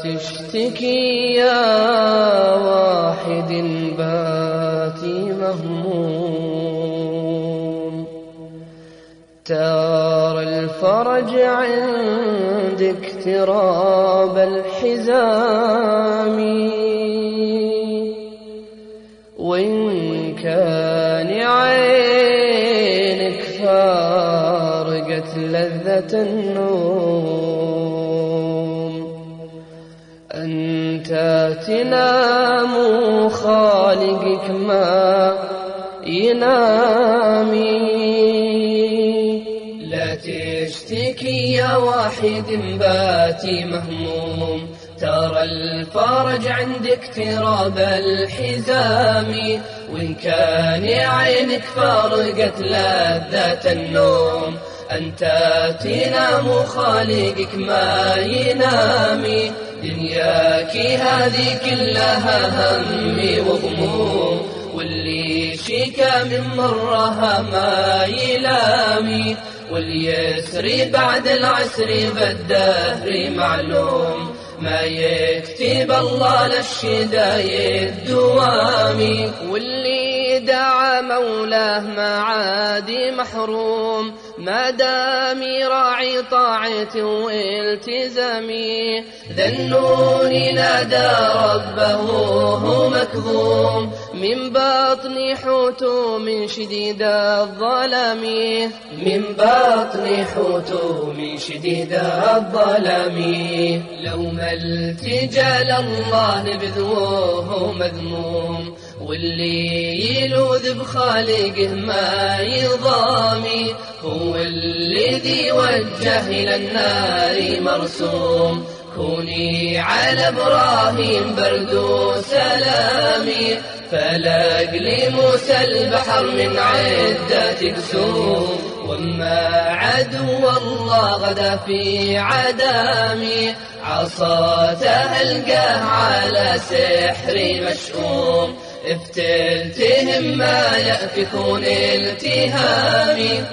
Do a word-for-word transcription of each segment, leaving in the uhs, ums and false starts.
تشتكي يا واحد باتي مهموم، ترى الفرج عندك اقتراب الحزام، وإن كان عينك فارقت لذة النوم، أنت تنام خالقك ما ينامي. لا تشتكي يا واحد باتي مهموم، ترى الفرج عندك اقتراب الحزام، وإن كان عينك فارقت لذة النوم، أنت تنام خالقك ما ينامي. دنياك هذه كلها هم وغموم، واللي شيكا من مرها ما يلامي، واليسر بعد العسر بالدهر معلوم، ما يكتب الله للشدايد الدوامي. واللي دعا مولاه ما عاد محروم، ما دام يراعي طاعته والتزامي. ذنون نادى ربه هو مكظوم، من بطن حوت من شديد الظلام، من بطن حوت من شديد الظلام. لو ما التجا لله نبذوه مذموم، واللي يلوذ بخالقه ما يضامي، هو الذي وجه إلى النار مرسوم. كوني على إبراهيم برد سلامي، فلاق لموسى البحر من عدة كسوم، وما عدو الله غدا في عدامي، عصاته ألقاه على سحر مشؤوم. افتلتهم ما يأفكون التهامي،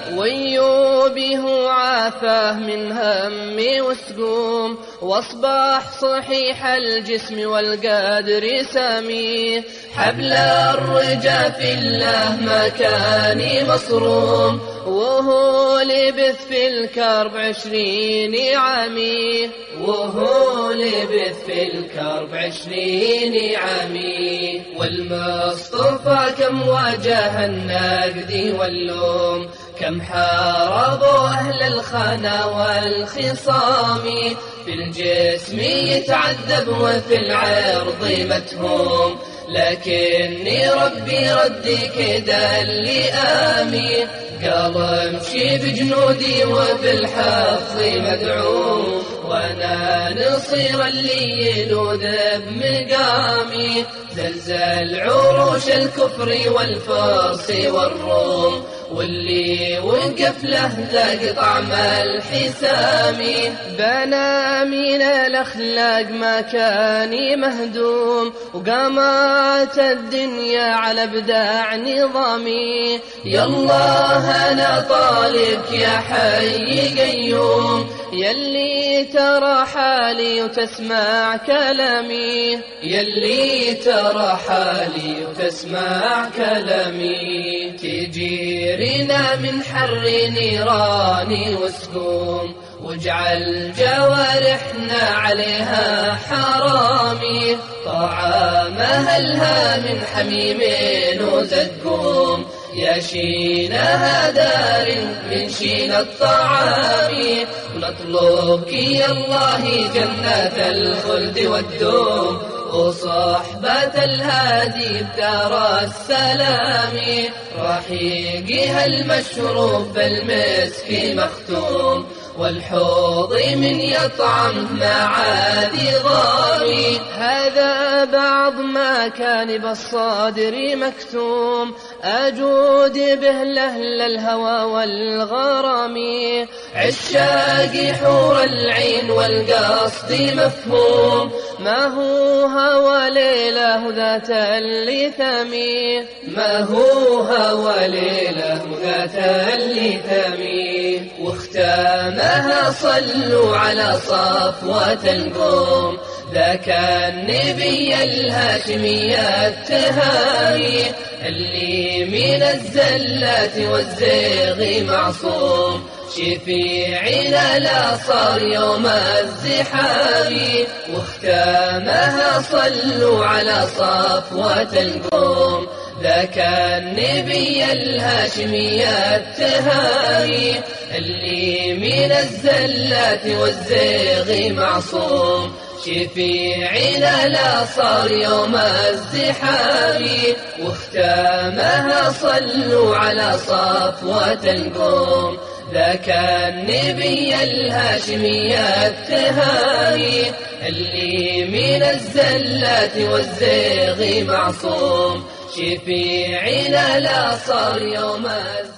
ويوبه عافاه من هم وسقوم، واصبح صحيح الجسم والقدر سامي. حبل الرجا في الله ما كان مصروم، وهو لبث في الكرب عشرين عامي، وهو لبث في الكرب عشرين عامي. والمصطفى كم واجه النقد واللوم، كم حاربوا أهل الخنا والخصام، في الجسم يتعذب وفي العرض متهوم، لكني ربي ردي كدا اللئامي. قال امشي بجنودي وفي الحفظ مدعوم، وانا نصير اللي يلوذ بمقامي. زلزل عروش الكفر والفرس والروم، واللي وقف له ذاق طعم الحسام. بنى من الأخلاق ما كان مهدوم، وقامت الدنيا على ابداع نظامي. يا الله أنا طالبك يا حي قيوم، يلي ترى حالي وتسمع كلامي، يلي ترى حالي وتسمع كلامي. تجيرنا من حر نيراني وسقوم، واجعل جوارحنا عليها حرامي. طعامها لها من حميم وزقوم، يا شينها دار من شين الطعام. ونطلبك يا الله جنة الخلد والدوم، وصحبة الهادي بدار السلام. رحيقها المشروب بالمسك مختوم، والحوض من يطعم ما عاد ضامي. هذا بعض ما كان بالصادر مكتوم، أجود به لأهل الهوى والغرام. عشاق حور العين والقصد مفهوم، ما هو هوى ليله ذات اللثام، ما هو هوى ليله ذات اللثام. واختامها صلوا على صفوة القوم. ذاك النبي الهاشمي التهامي اللي من الزلات والزيغ معصوم. شفيعنا لا صار يوم الزحام، واختامها صلوا على صفوة القوم. ذاك النبي الهاشمي التهامي اللي من الزلات والزيغ معصوم. شفيعنا لا صار يوم الزحام، واختامها صلوا على صفوة القوم. ذاك النبي الهاشمي التهامي اللي من الزلات والزيغ معصوم. شفيعنا لا صار يوم الزحام.